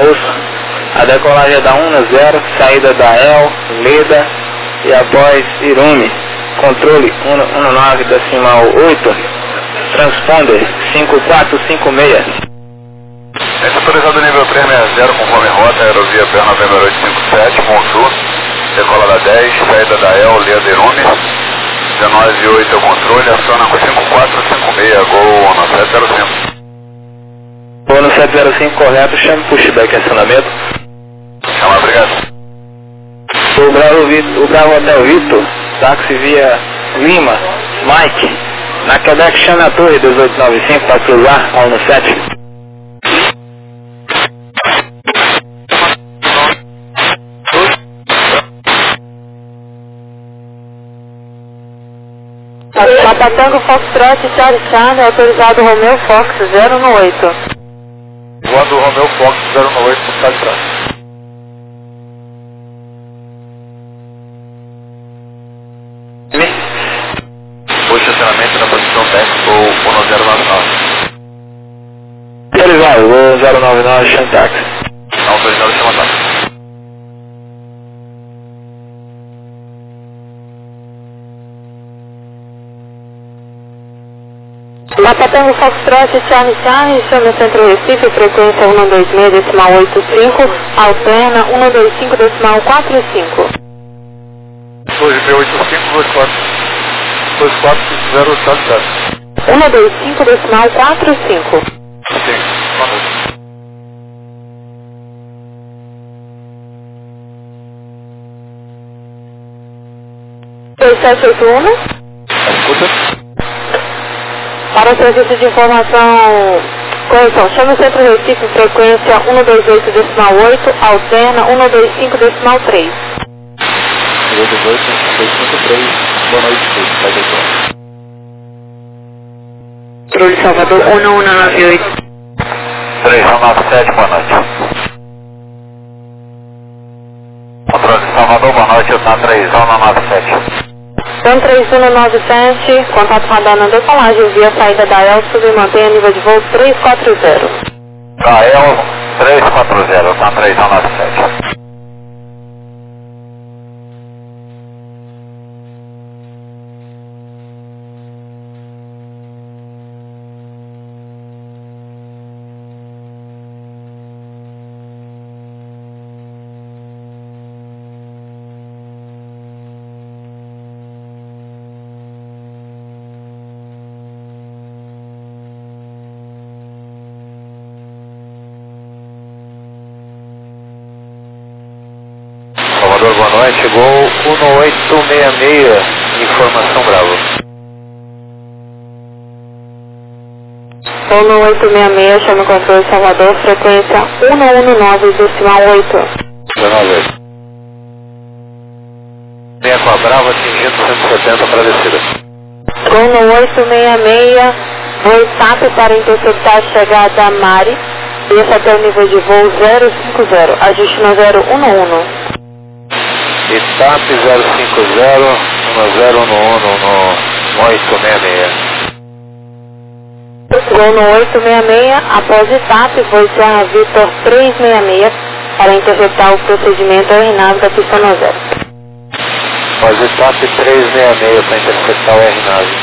A decolagem é da 110, saída da El, Leda e após Irume. Controle 19,8, transponder 5456. Esse autorizado nível 360, conforme rota, aerovia PA November 857, Monsul, decola da 10, saída da El, Leda e Irume. 19,8 é o controle, aciona com 5456, gol no 705. Vou no 705 correto, chame pushback acionamento. Chama, obrigado. O Bravo Hotel Vitor, táxi via Lima, Mike, na Quebec, chame a torre 1895 para cruzar ao no 7. Matatango Foxtrot, Charlie Charlie, autorizado Romeo Fox 0 no 8. Voando Romeo Fox 0 no 8, por trás de trás. Posicionamento na posição 10, ou 1099. Autorizado, voo 099, chame táxi. Autorizado, chama táxi. Matatango Foxtrot, Charlie Charlie, chame Centro Recife, frequência 126,85, alterna 125,45. 2B85, 2450, 125,45. Sim, vamos. Escuta. Para o serviço de informação, correção, chame o Centro Recife, frequência 128,8, alterna 125,3. 228, boa noite, vai ter Controle Salvador 1198. 3197, boa noite. Controle Salvador, boa noite, eu estou na 3197. 3197, contato radar na decolagem via saída da El, submantenha nível de voo 340. Da El 340, tá 3197. Boa noite, gol 1866, informação Bravo. 1866, chama o controle Salvador, frequência 119,8. 19. Venha com a Bravo, atingindo 170 para a descida. Gol 1866, voo TAP para interceptar a chegada a Mari, desça até o nível de voo 050, ajuste no 011. Etap 050, 1011 no 866. Gol no 866, após etap, voo Serra Vitor 366 para interceptar o procedimento aeronave da pista 0. Após etap 366 para interceptar o aeronave.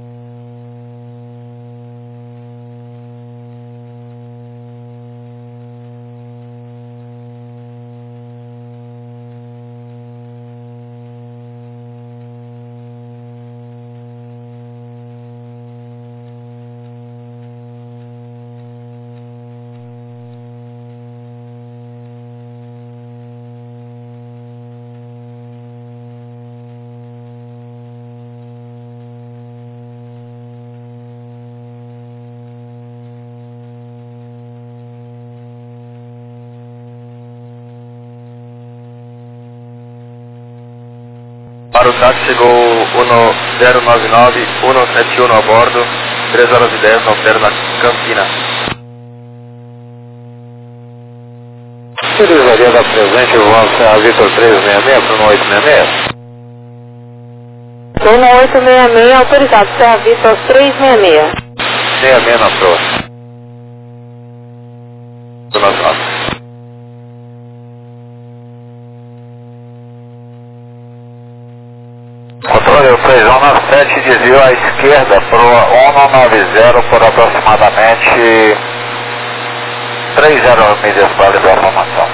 Para o táxi chegou 1099, 171 a bordo, 3 horas e 10 na Alterna Campina. Utilizaria da presente o voo Serra Vitor 366 para o 866? Gol no 866, autorizado Serra Vitor 366. 66 na proa. Do nosso lado. 3197, desvio à esquerda para o 190 por aproximadamente 30 milhas para liberar a formação.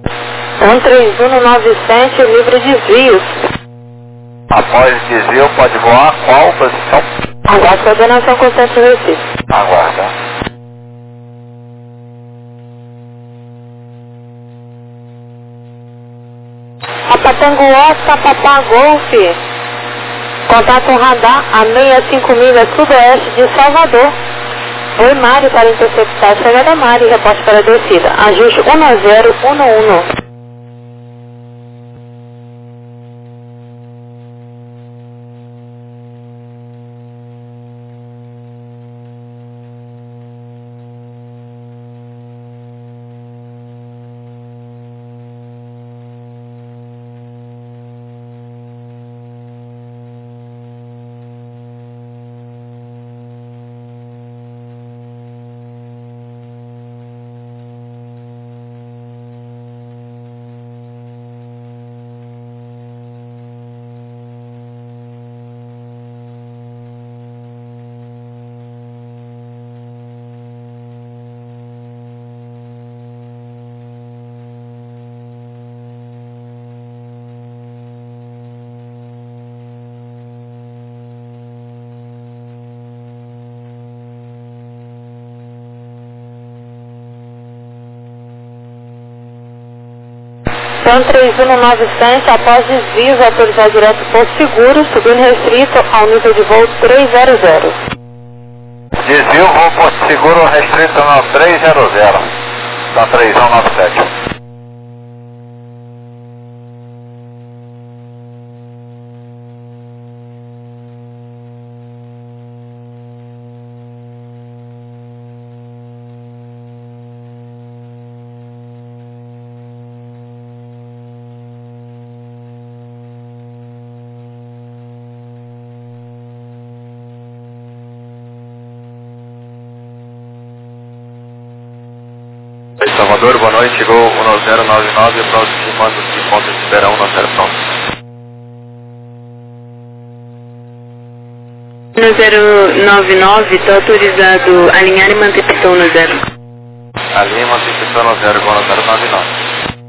13197, livre desvios. Após desvio, pode voar qual posição? Aguarde coordenação constante do Recife. Aguarda. Apatanguá, Tapapá, Golfe. Contato radar a 65 milhas sudoeste de Salvador. Oi, Mário, para interceptar a chegada Mário, reporte para a descida. Ajuste 1011. Então 3197, após desvios, autorizar direto por seguro, subindo restrito ao nível de voo 300. Desvio, voo por seguro restrito no 300, da 3197. Salvador, boa noite, chegou 1099, aproximando de ponto de espera 190 pronto. 1099, está autorizado alinhar e manter pistão no zero. Alinha e manter pistão no zero, igual no 099.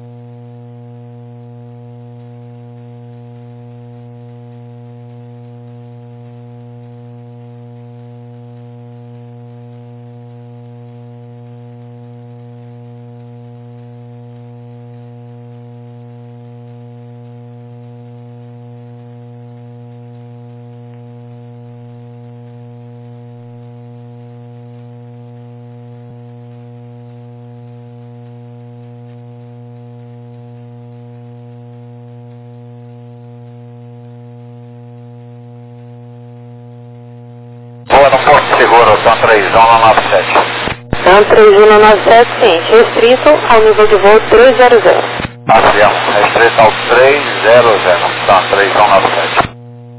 Boa no Porto Seguro, são 3197. Então 3197, sim, restrito ao nível de voo 300. Avião, restrito ao 300, são 3197.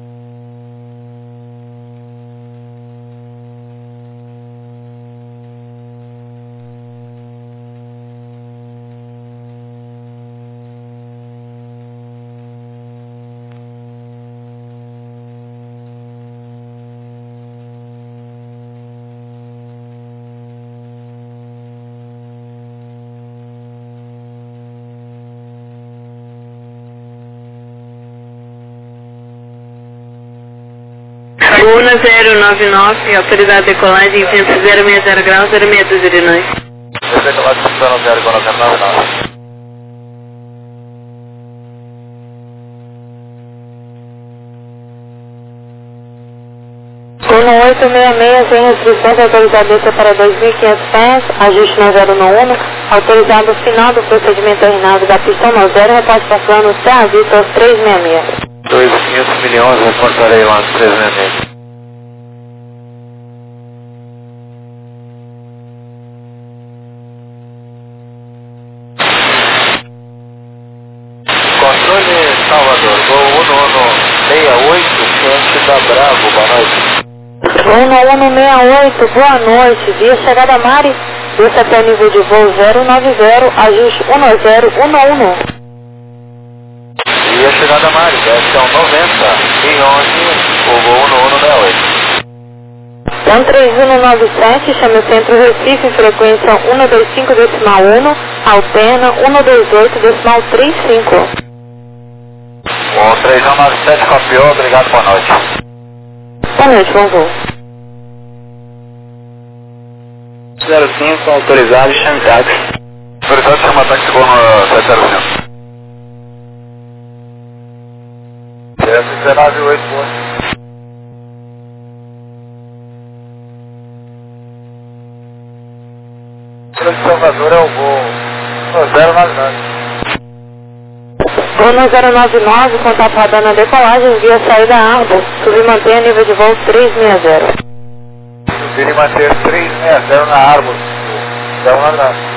Luna 099, autorizado a decolagem em 060 graus, 0629. Decolagem em 060, 099. Luna 866, sem restrições, autorizado a descer para 2.500 pés, ajuste no 011, autorizado o final do procedimento aeronave da pista no 0, repasse passando Serra Vista aos 366. 2.500 milhões, reportarei lá no 366. Controle Salvador, voo 1168, cliente da Bravo, boa noite. Voo 1168, boa noite, via chegada Mari, desça até o nível de voo 090, ajuste 1011. E a chegada Mari, desce ao 90, e 11. Gol 1168. Então 3197, chama o Centro Recife, frequência 125.1, alterna 128.35. Bom, 3197 copiou, obrigado, boa noite. Boa noite, bom voo. 05, autorizado, chame táxi. Autorizado, chama táxi, gol no 705. 198, boa. O de Salvador é o gol 099. Gol no 099, contato radar na decolagem, via saída Arbor, subir e manter nível de voo 360. Subir e manter 360 na Arbor, 099.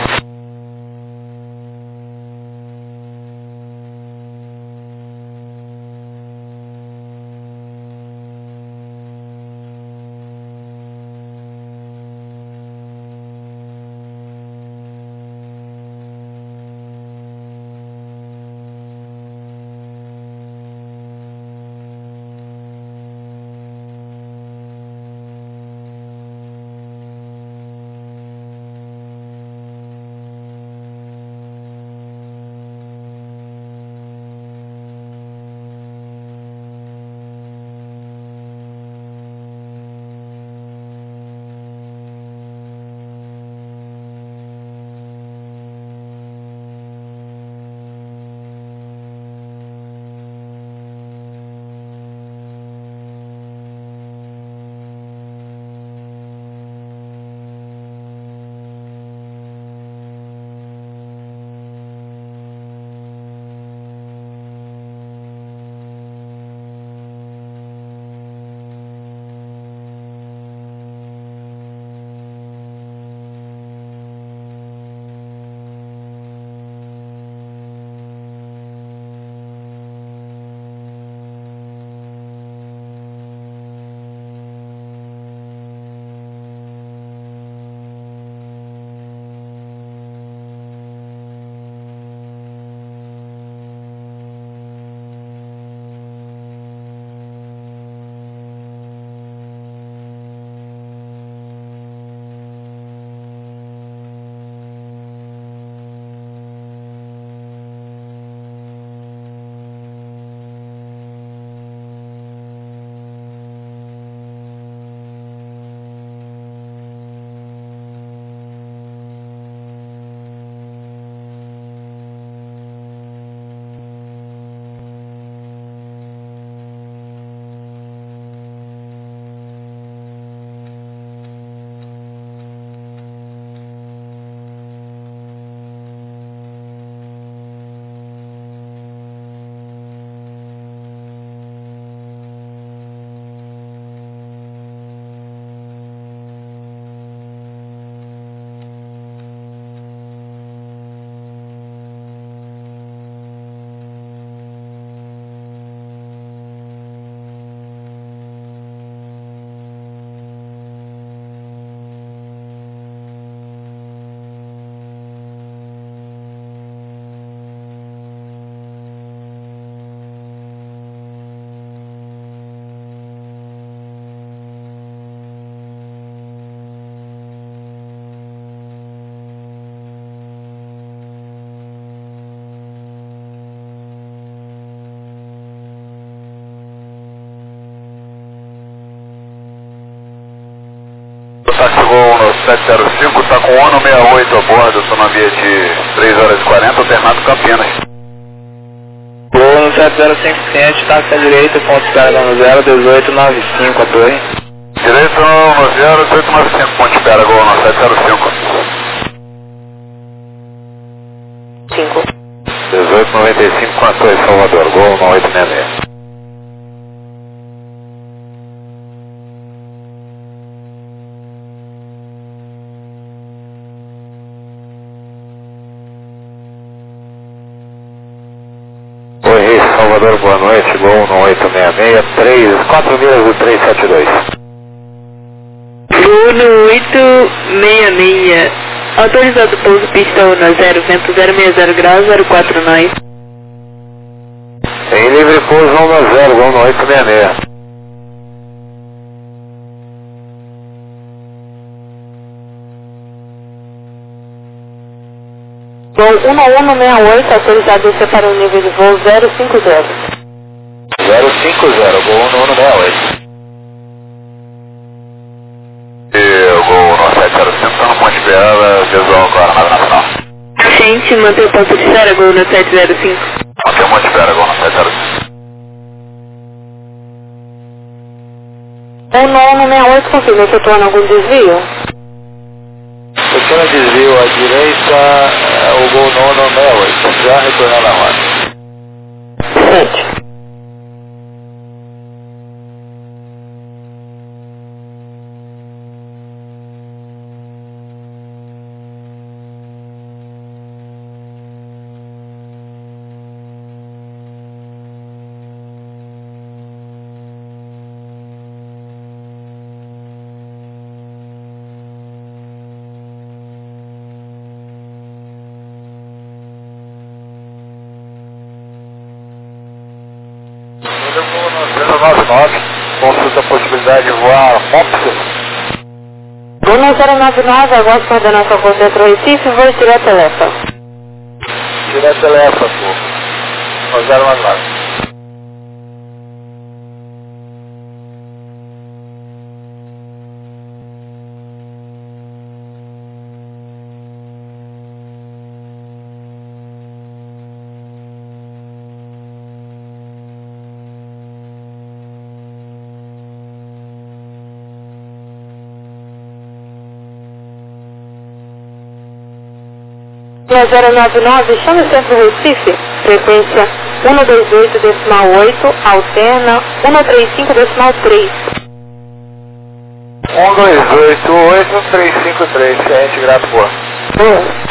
Táxi Gol no 705, está com ONU 68 a bordo, autonomia de 3 horas e 40, alternado Campinas. Gol no 705, cliente, táxi à direita, ponto espera no 01895, a torre. Direito no 01895, ponto espera, Gol no 705. 5. 1895 com a torre Salvador, Gol no 866. Salvador, boa noite, Gol no 866, 4 milhas do 372. Gol no 866, autorizado pouso pista 1 a 0, vento 060 graus, 049. Em livre pouso 1 a 0, Gol no 866. Gol 1168, autorizado a descer para o nível de voo 050. 050, Gol 1168. E o Gol 9705 está no Monte Bela, visual agora na nacional. Gente, mantém o ponto de espera, Gol 1705. Aqui é o Monte Bela, Gol 9705. 1168, confirma, efetuando algum desvio? Pequeno desvio à direita, o Gol 1168, já retornando à rota. Gente. Gol 099, consulta a possibilidade de voar MOPS. Gol 099, aguarde coordenação com o Centro Recife, voo direto a Lepa. Direto Lepa, pô. 099. Gol 099, chama o Centro Recife, frequência 128,8, alterna 135,3. 1288-353, ciente, grato por. Boa.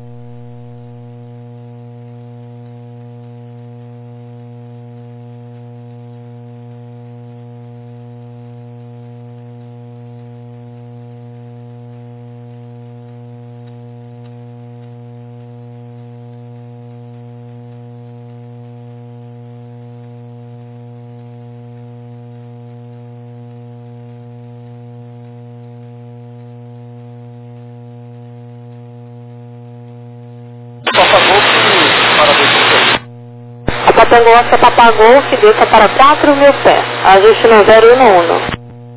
A Patango Oscar Papagol, que desça para 4.000 pés. Ajuste no 011.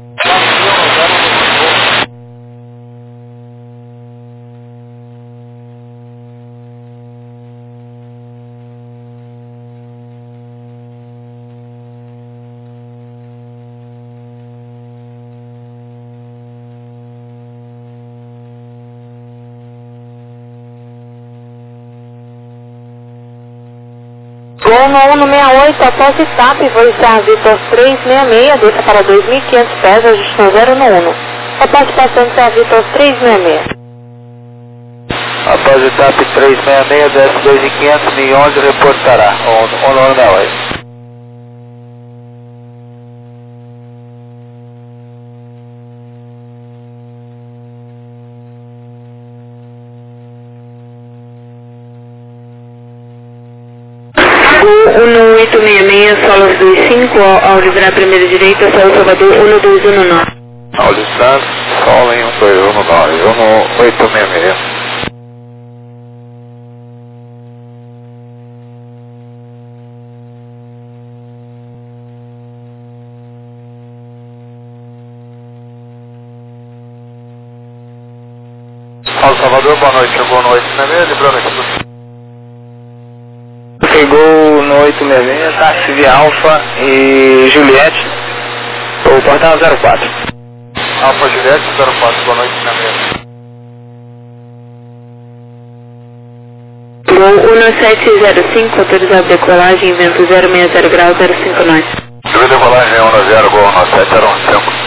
Gol 1168, após etapa, voo estar Vitor 366, desça para 2.500 pés, ajuste no 011. Após passando para Vitor 366. Após etapa 366, desce 2500, 1011, reportará. 1168. Gol 1866, solos 25, ao livrar a primeira direita, São Salvador 1219. Audi Santos, Sol em 1219, 1866. Paulo Salvador, boa noite, chegou no 866, lembrando aqui. Chegou no 866, táxi de Alfa e Juliette, o portal 04. Alfa Juliette, 04, boa noite, na mesa. Gol 1705, autorizado decolagem, vento 060 graus 059. Subida decolagem 10, Gol 1705.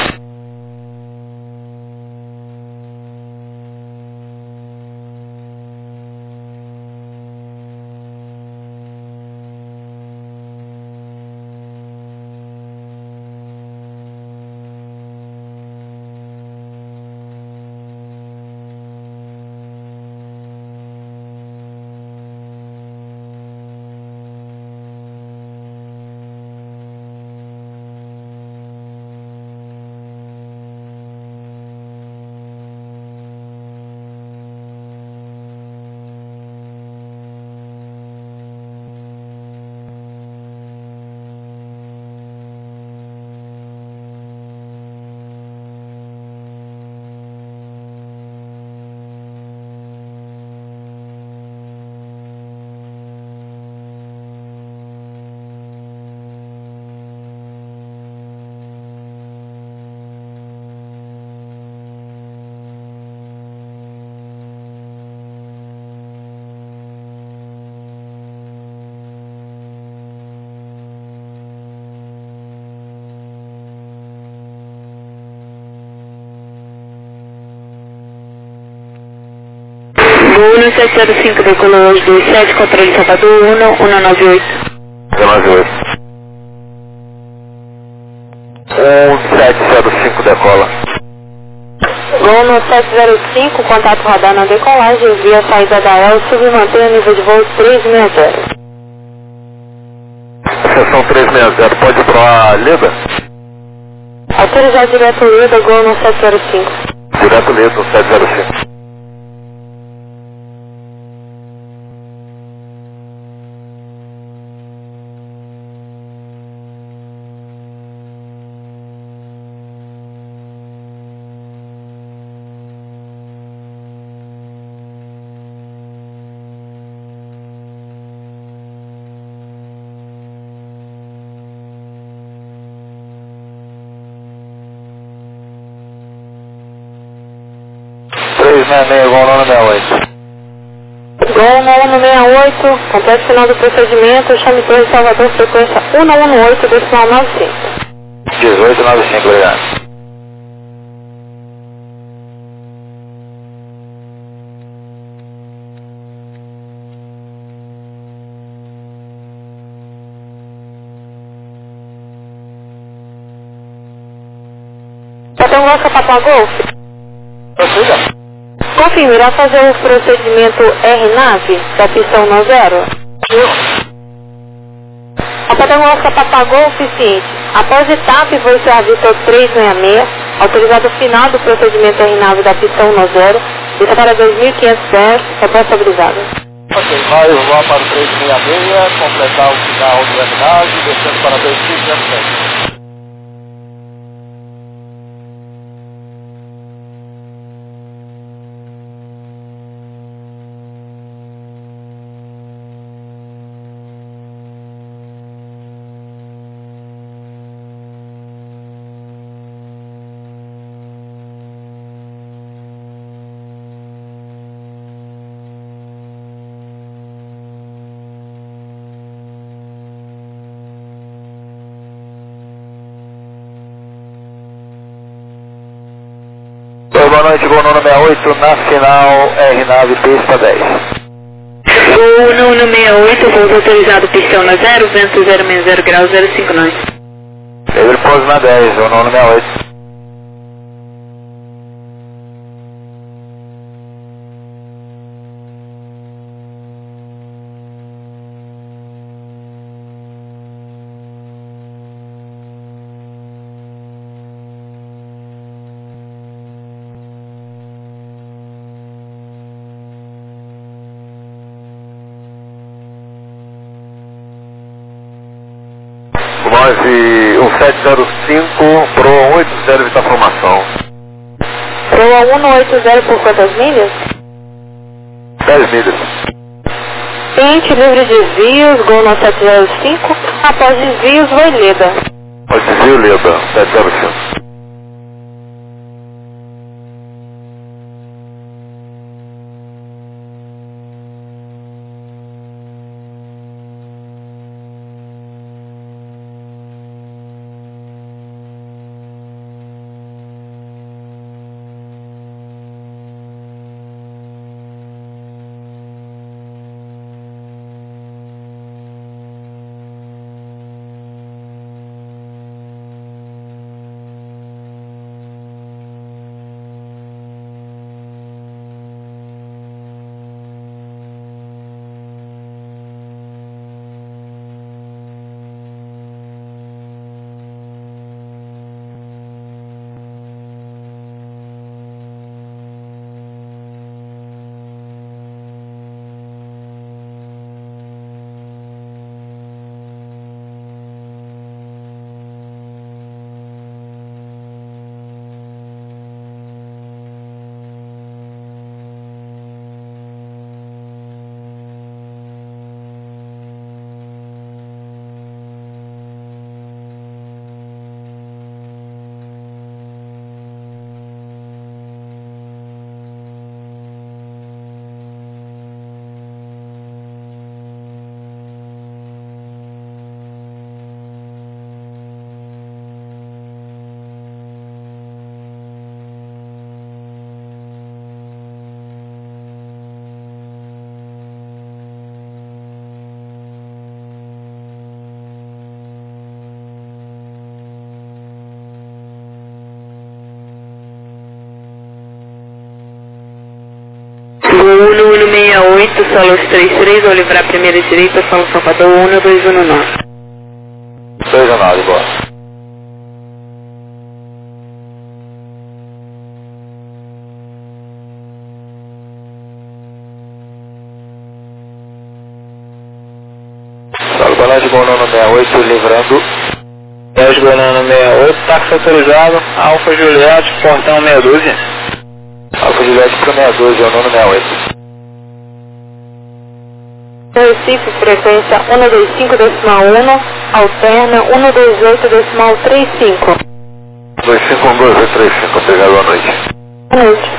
Gol 1705, decolou 27, controle Salvador, 1198. 198. 1705 decola. Gol 705, contato radar na decolagem, via saída da EL, submantenha nível de voo 360. Seção 360, pode ir para a Leda? Autorizar direto Leda, Gol 705. Direto Leda, 705. Gol 968. Gol 968, completo final do procedimento, chame Torre Salvador, frequência 118, decimal 95. 1895, obrigado. Patangoca Papa Golf. Prossiga. Confirme, irá fazer o procedimento R-Nave da pistão no zero? A Patangoca Papa Golf, seguinte, após etapa e voo ser Vitor 366, autorizado final do procedimento R-Nave da pistão no zero, isso para 2.500 pés, responsabilizado. Ok, vai voar para o 366, completar o final do R-Nave, descendo para 2.500 pés. Boa noite, Gol 968, na final, R-Nave, pista 10. Gol 968, voo autorizado, pistão no zero, vento 060 graus 059. Ele pôs na 10, Gol 968. E o 705 Pro 80 está formação. Pro 180 por quantas milhas? 10 milhas. Pente livre de desvios, Gol 705, após desvios, vai Leda. O desvio Leda, 705. 1168, Solos 33, vou livrar a primeira direita, Solo Salvador 1219. 219, boa. Solo Balão de Bonono 68, livrando. 10 Bonono 68, táxi autorizado, Alfa Juliette, portão 612. Alfa Juliette para 612, é o nono 68. Recife, frequência 125.1, alterna 128.35. 251235, obrigado, boa noite. Boa noite.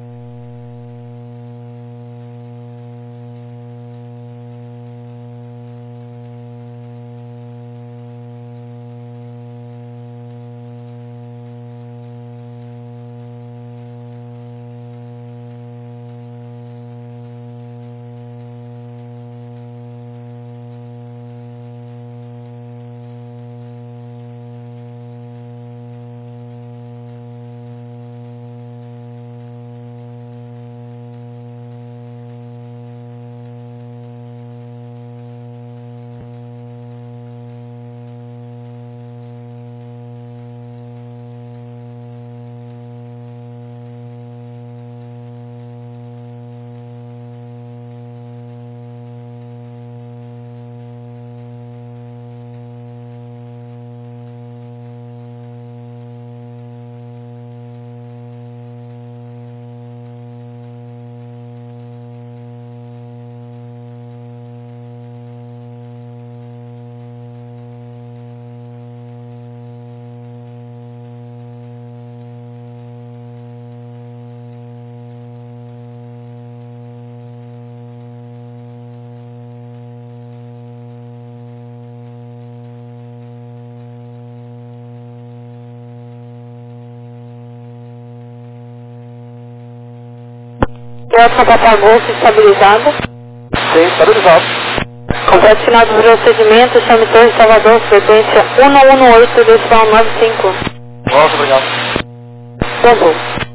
Delta Papa Golf estabilizado. Sim, estabilizado. Complete final do procedimento, chame Torre Salvador, frequência 118.95. Nossa, obrigado. Tempo.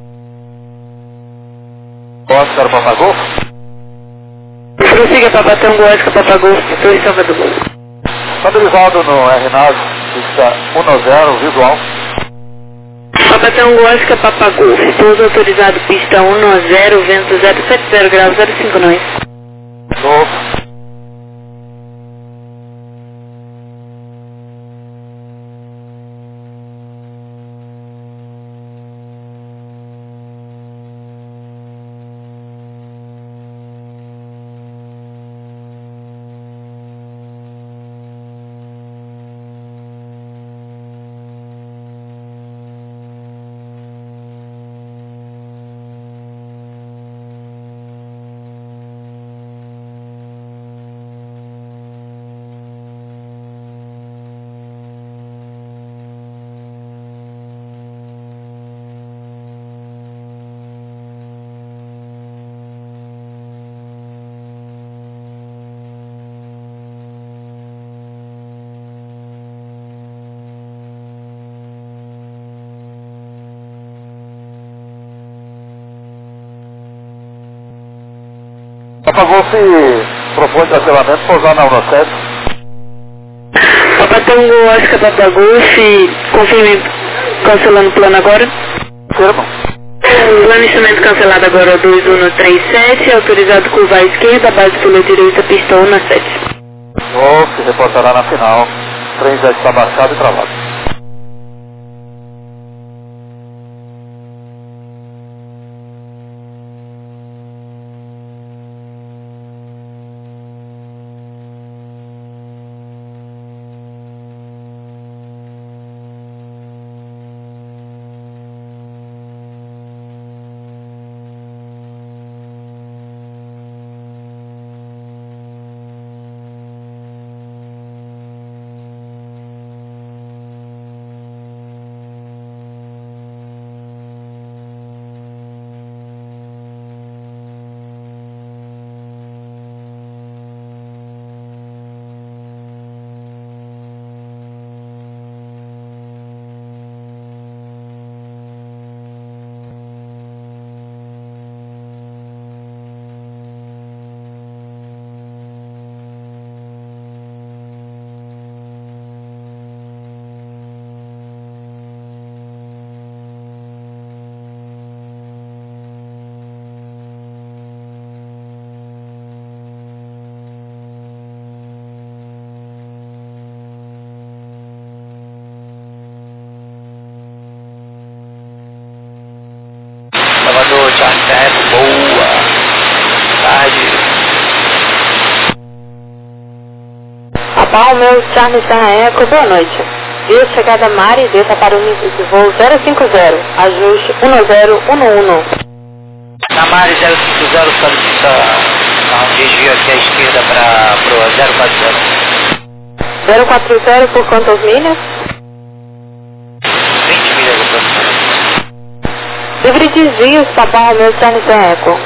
Posso dar o Papagol? Prossiga Papa Tango Oscar Papa Golf, Torre Salvador. Estabilizado no RNAV, pista 10, visual. Papa Tango Oscar Papa Golf, pouso autorizado, pista 10, vento 070 graus 059. Novo. Papagol se propõe cancelamento pousar na 17. Papa Tango Oscar Papa Golf, confirme cancelando o plano agora. Firma. Plano de instrumento cancelado agora 2137, autorizado curva à esquerda, base pela direita, pista 17. Novo, se reportará na final. O trem já está baixado e travado. Papa Romeu Charlie Serra Eco, boa noite. Via chegada Mari, desça para o de voo 050, ajuste 1011. Na Mari 050 solicita um desvio aqui à esquerda para o 040. 040 por quantas milhas? 20 milhas aproximadamente. Livre desvios, Papa Romeu Charlie Serra Eco.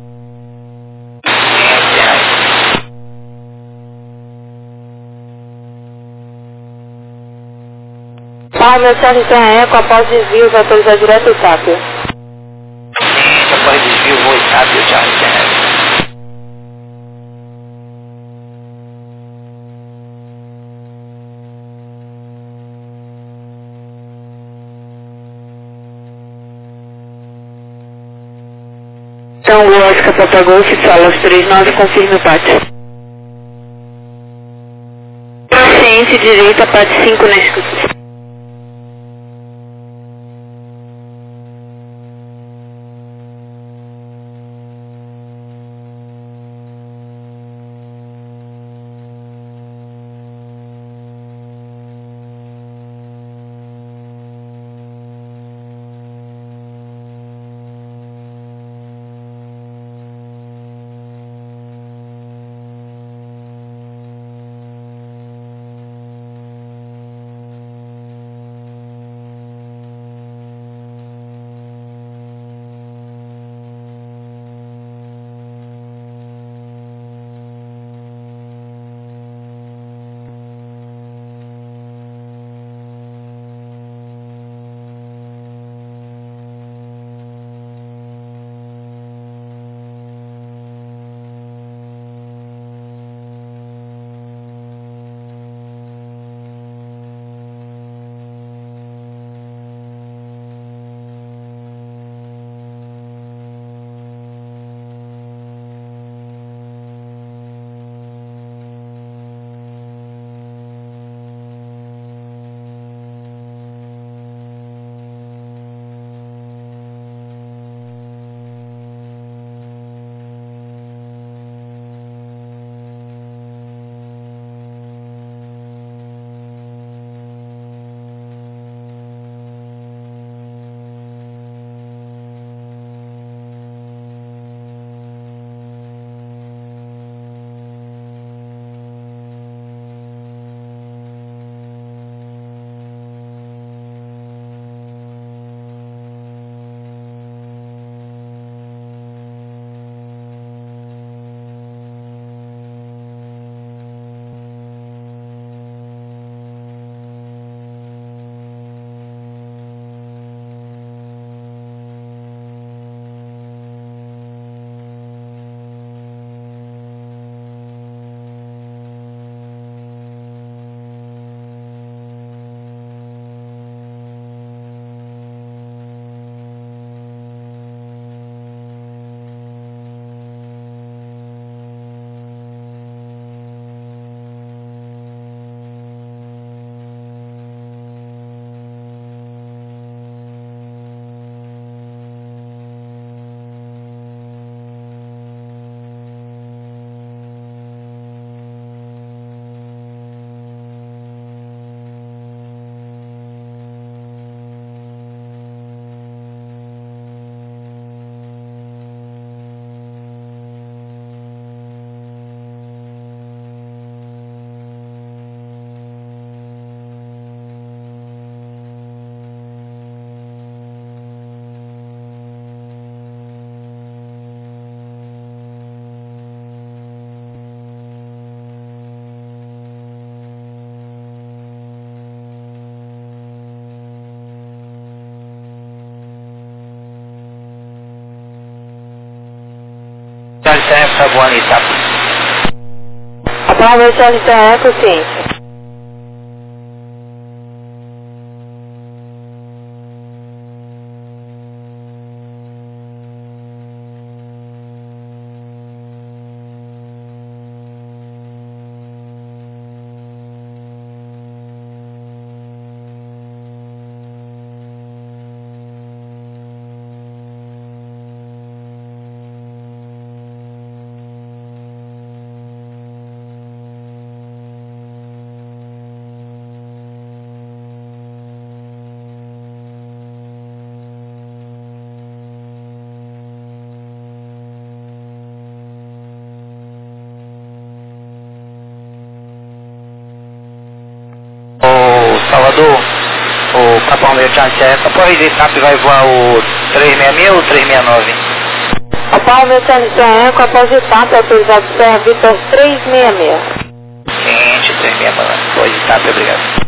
Papa Romeu Charlie Serra Eco, após desvios, autorizar direto o TAP. Sim, após desvio, vou e TAP e o Charlie Serra. Então, o Oscar Papa Golf, sala 39, confirme o PAT. Ciência direita, PAT 5 na escuta. Charlie Serra está voando em TAP. Papa Romeu Charlie Serra Eco, ciência. Salvador, o Papa Romeo Charlie Sierra, após etapa vai voar o 366 ou 369? Papa Romeo Charlie Sierra, após etapa, autorizado Serra Vitor 366. Ciente, 369, após etapa, obrigado.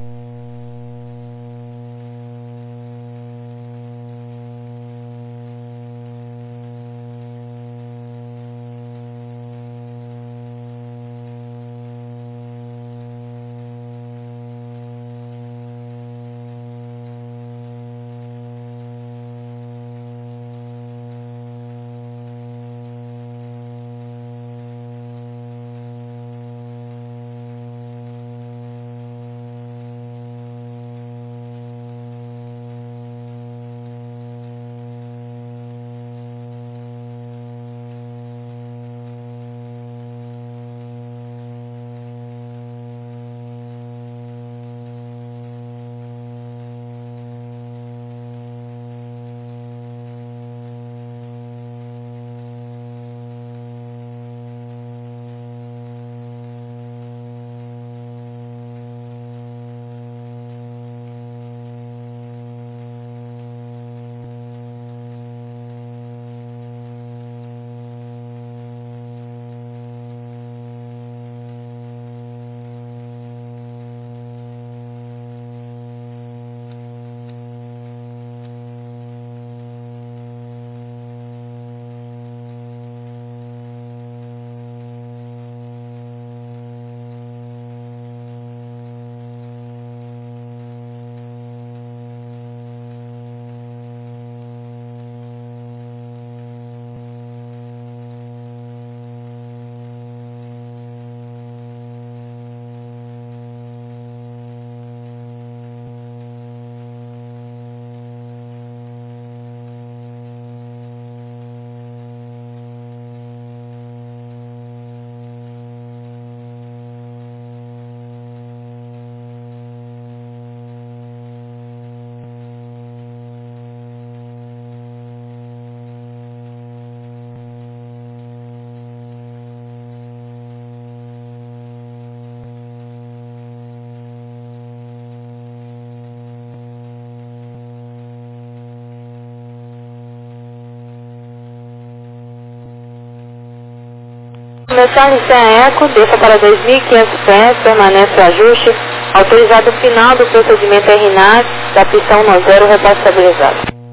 Começar em Eco, desça para 2.500 pés, permanece o ajuste, autorizado o final do procedimento RNAC da pistão no zero repassabilizado.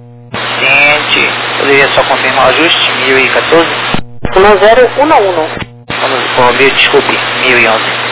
Ciente, poderia só confirmar o ajuste, 1014? No 011. Desculpe, 1011.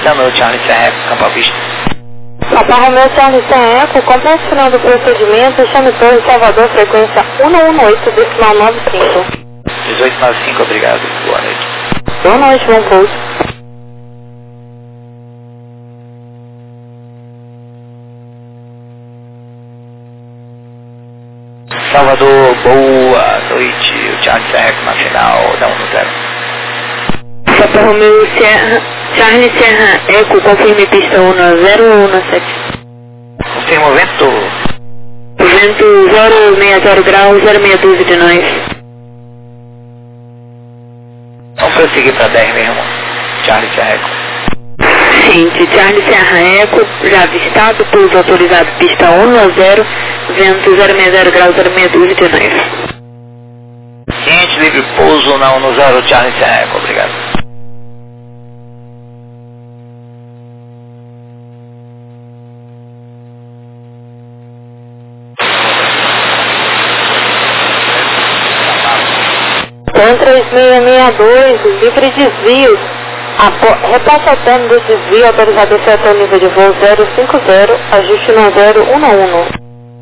Romeo Charlie Serra, Campo à Vista. Papa Romeo Charlie Serra, complete final do procedimento, chame Torre Salvador, frequência 118, decimal 95. 1895, obrigado. Boa noite. Boa noite, bom pouso. Salvador, boa noite. O Charlie Serra na final da 10. Papa Romeo Serra, Charlie Serra, Eco, confirme pista 1017. Confirma o vento. Vento 060 graus, 062 de nós. Vamos prosseguir para 10 mesmo. Charlie Serra. Seguinte, Charlie Serra Eco, já avistado, pouso autorizado pista 10, vento 060 graus, 062 de nós. Ciente, livre pouso na 10, Charlie Serra, obrigado. Tom 3662, livre desvios. Repasse ao término do desvio, autorizado até o nível de voo 050, ajuste no 011.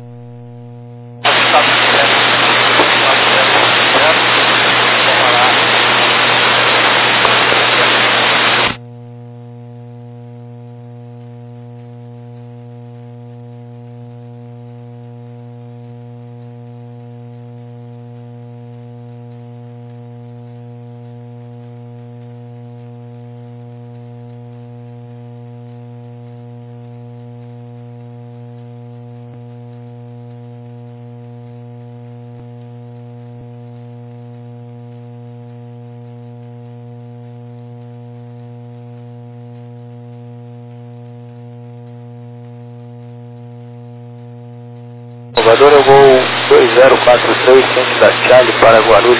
Salvador, eu vou 2043, ciente da Charlie para Guarulhos.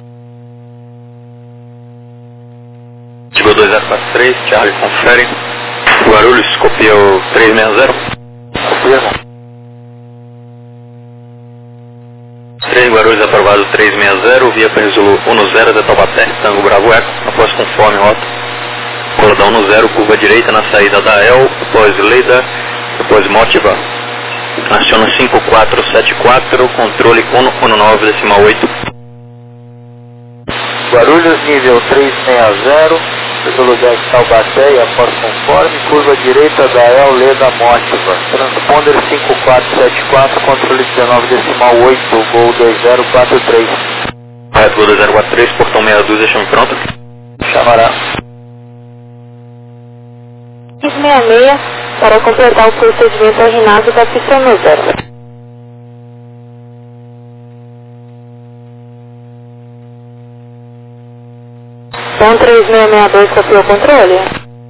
Chegou 2043, Charlie confere. Guarulhos, copiou 360. Confirma. 3 Guarulhos aprovado 360, via Península 10 da Taubaté, Tango Bravo Eco, após conforme rota. Cordão 10, curva direita na saída da El, após Leda, após Motiva. Aciona 5474, controle 119,8. Guarulhos, nível 360, metodologia Taubaté e após conforme, curva direita da El Leda Motiva. Transponder 5474, controle 19,8, voo 2043. Correto, voo 2043, portão 62, deixando pronto. Chamará. 666, para completar o procedimento aginado da pista 10. Tom 3662, copiou o controle?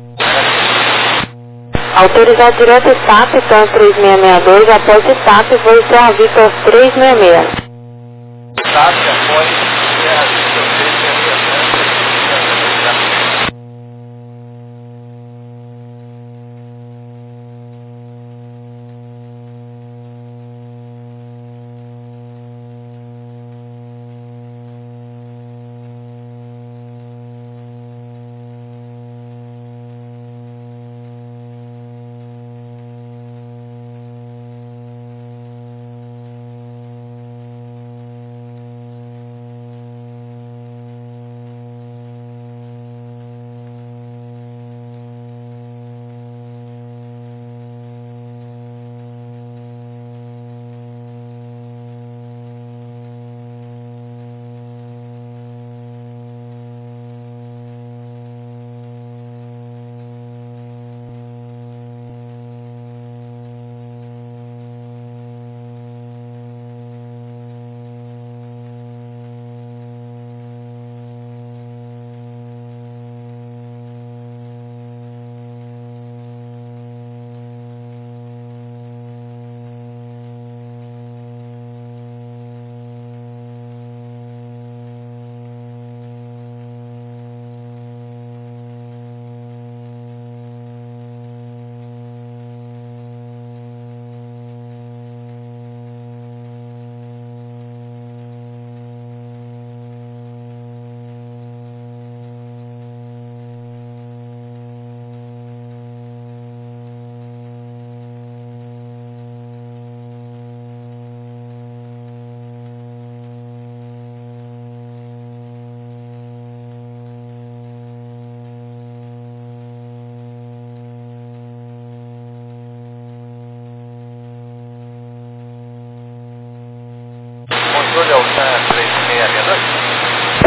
Autorizado direto SAP, Tom 3662, após SAP, voo Serra Vitor 366. SAP, após Serra Vitor 366.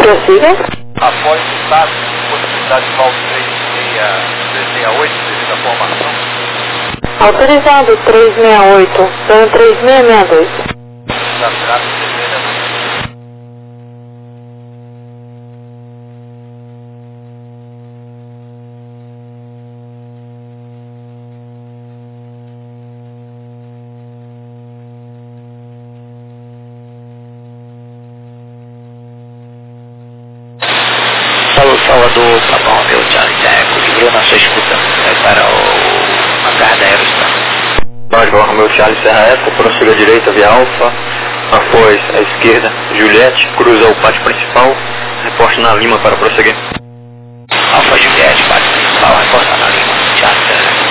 Prossiga. Após o status, possibilidade de voo 368 devido à formação. Autorizado 368, plano 3662. Exato, CP, Alô, Salvador, tá bom, meu Charlie Eco, livrou na sua escuta, para o hangar da Aerostar. Nós, meu Charlie Serra Eco, prossiga à direita via Alfa, após a esquerda, Juliette, cruza o pátio principal, reporte na Lima para prosseguir. Alfa Juliette, pátio principal, reforça na Lima, Charlie Serra Eco.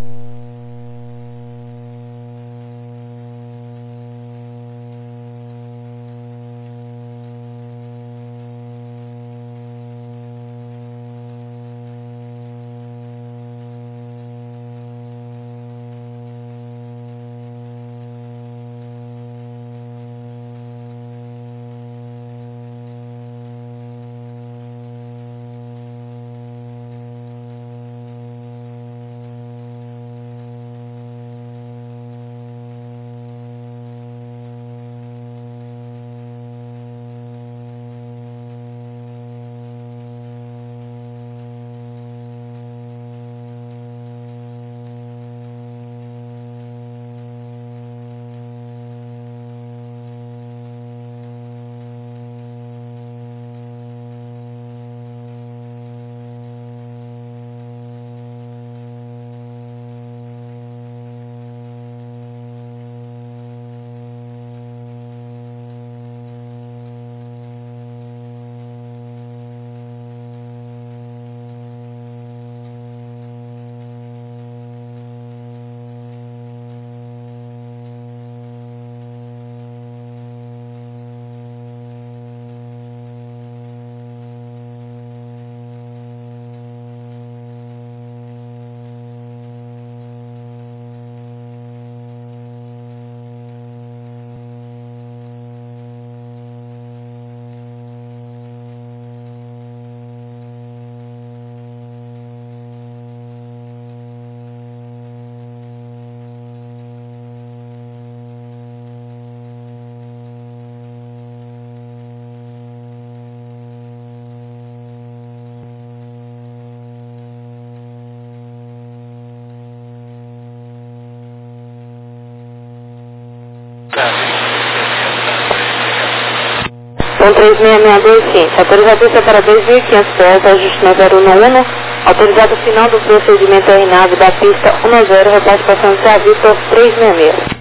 Plano 3662, sim. Autorizado para 2.500 pés, ajuste na 011. Autorizado final do procedimento RNAV da pista 10, repasse passando para Vitor 366.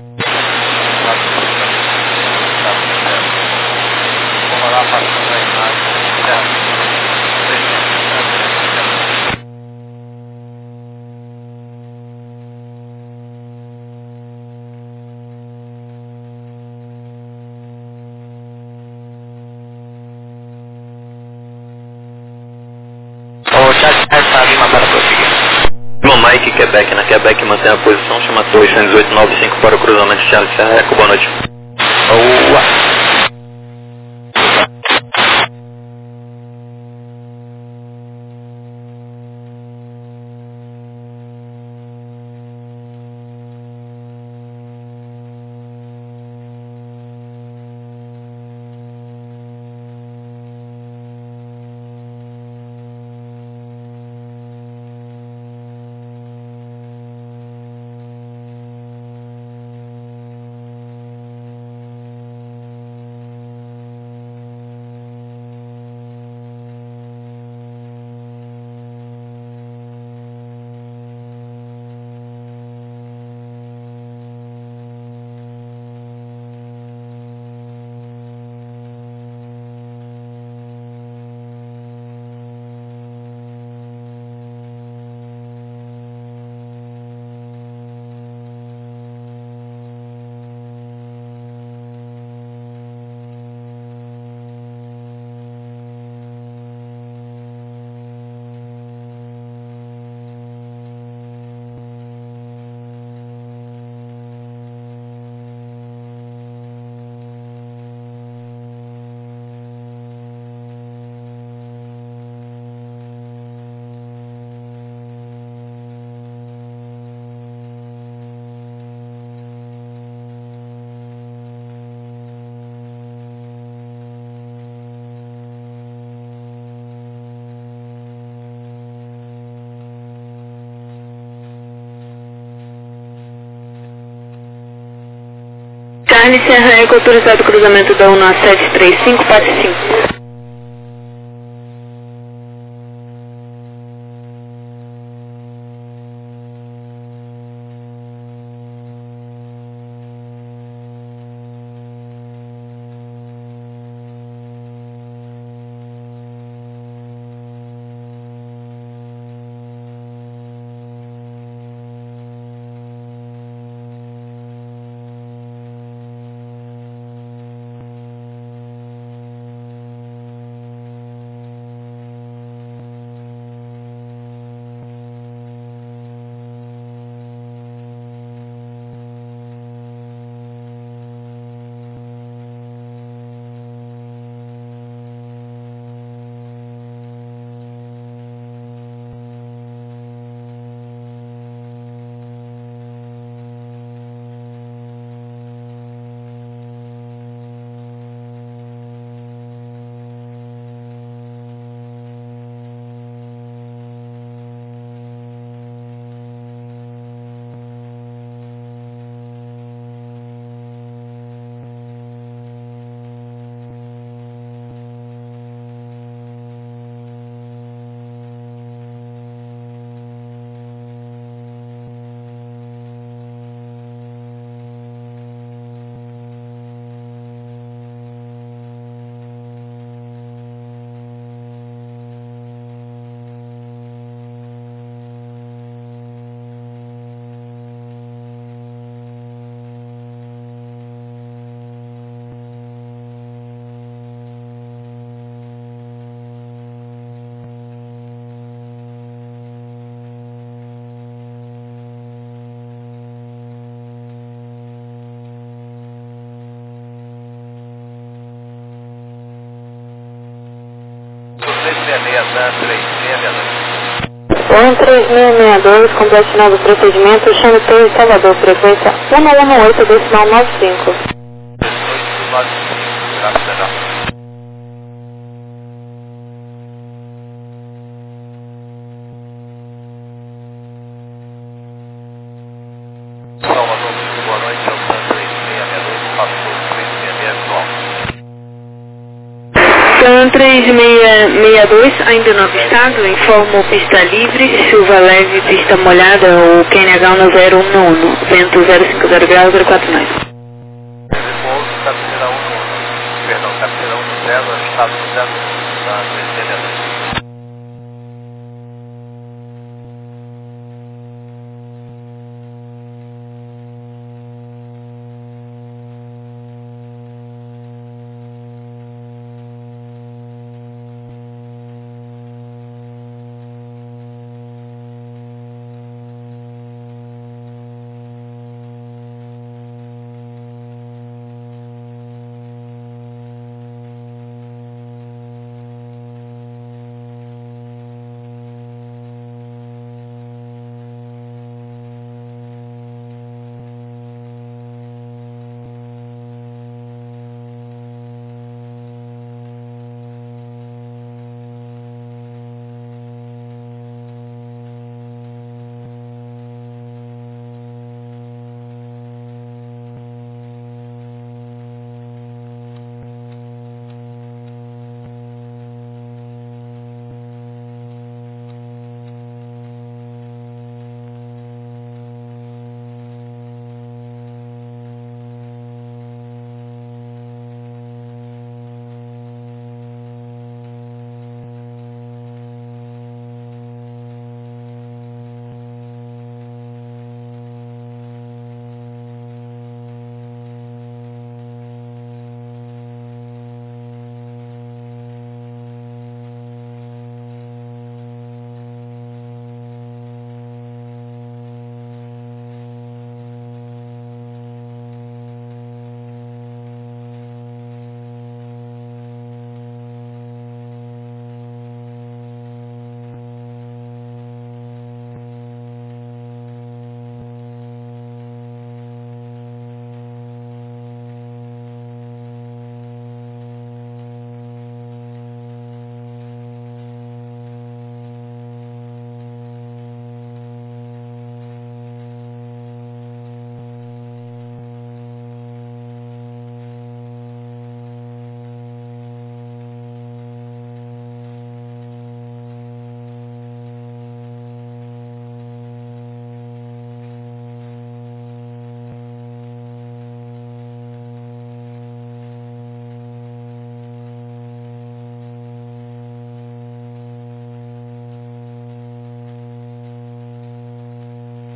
Vamos lá, passando a imagem. O Charlie Serra Lima para prosseguir. Lima Mike, Quebec, na Quebec mantém a posição, chama 21895 para o cruzamento de Charlie Serra Eco, boa noite. Boa. Charlie Serra Eco, autorizado o cruzamento da 1735, parte 5. ON 3662, complete novo procedimento, chame Torre Salvador, frequência 1118, decimal 95. 1895, graças a Deus. Salvador, muito boa noite, é o TAN 3662, passou 366 atual. TAN 3662, ainda no estado, informo pista livre, chuva leve, pista molhada, o QNH no 011, vento 050 graus, 049. Repouso, cabeceira 1, perdão, cabeceira 10, estado 0, da 366.